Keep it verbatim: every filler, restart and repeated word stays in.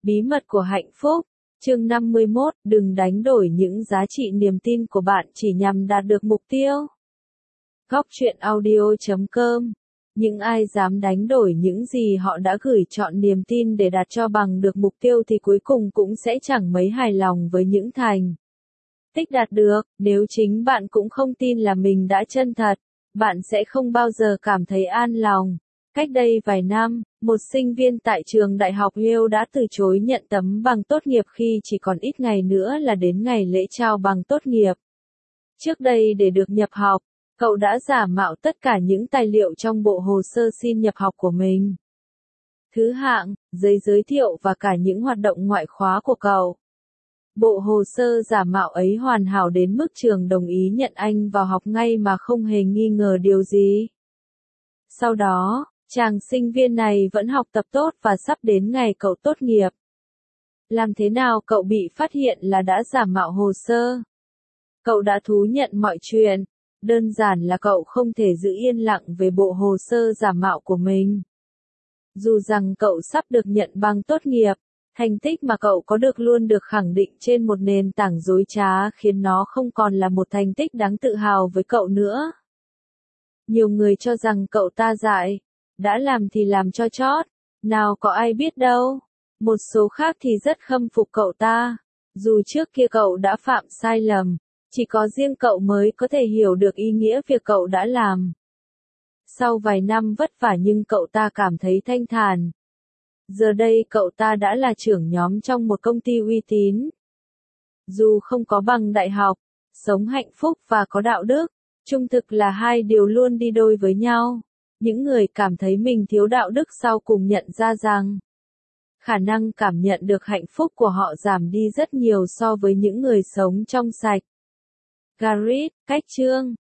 Bí mật của hạnh phúc. Chương năm mươi mốt, đừng đánh đổi những giá trị niềm tin của bạn chỉ nhằm đạt được mục tiêu. Góc truyện audio chấm com. Những ai dám đánh đổi những gì họ đã gửi chọn niềm tin để đạt cho bằng được mục tiêu thì cuối cùng cũng sẽ chẳng mấy hài lòng với những thành tích đạt được. Nếu chính bạn cũng không tin là mình đã chân thật, bạn sẽ không bao giờ cảm thấy an lòng. Cách đây vài năm, một sinh viên tại trường đại học Yale đã từ chối nhận tấm bằng tốt nghiệp khi chỉ còn ít ngày nữa là đến ngày lễ trao bằng tốt nghiệp. Trước đây để được nhập học, cậu đã giả mạo tất cả những tài liệu trong bộ hồ sơ xin nhập học của mình. Thứ hạng, giấy giới thiệu và cả những hoạt động ngoại khóa của cậu. Bộ hồ sơ giả mạo ấy hoàn hảo đến mức trường đồng ý nhận anh vào học ngay mà không hề nghi ngờ điều gì. Sau đó, chàng sinh viên này vẫn học tập tốt và sắp đến ngày cậu tốt nghiệp. Làm thế nào cậu bị phát hiện là đã giả mạo hồ sơ? Cậu đã thú nhận mọi chuyện, đơn giản là cậu không thể giữ yên lặng về bộ hồ sơ giả mạo của mình. Dù rằng cậu sắp được nhận bằng tốt nghiệp, thành tích mà cậu có được luôn được khẳng định trên một nền tảng dối trá khiến nó không còn là một thành tích đáng tự hào với cậu nữa. Nhiều người cho rằng cậu ta dại, đã làm thì làm cho chót, nào có ai biết đâu. Một số khác thì rất khâm phục cậu ta, dù trước kia cậu đã phạm sai lầm, chỉ có riêng cậu mới có thể hiểu được ý nghĩa việc cậu đã làm. Sau vài năm vất vả nhưng cậu ta cảm thấy thanh thản. Giờ đây cậu ta đã là trưởng nhóm trong một công ty uy tín. Dù không có bằng đại học, sống hạnh phúc và có đạo đức, trung thực là hai điều luôn đi đôi với nhau. Những người cảm thấy mình thiếu đạo đức sau cùng nhận ra rằng khả năng cảm nhận được hạnh phúc của họ giảm đi rất nhiều so với những người sống trong sạch. Garrett, cách chương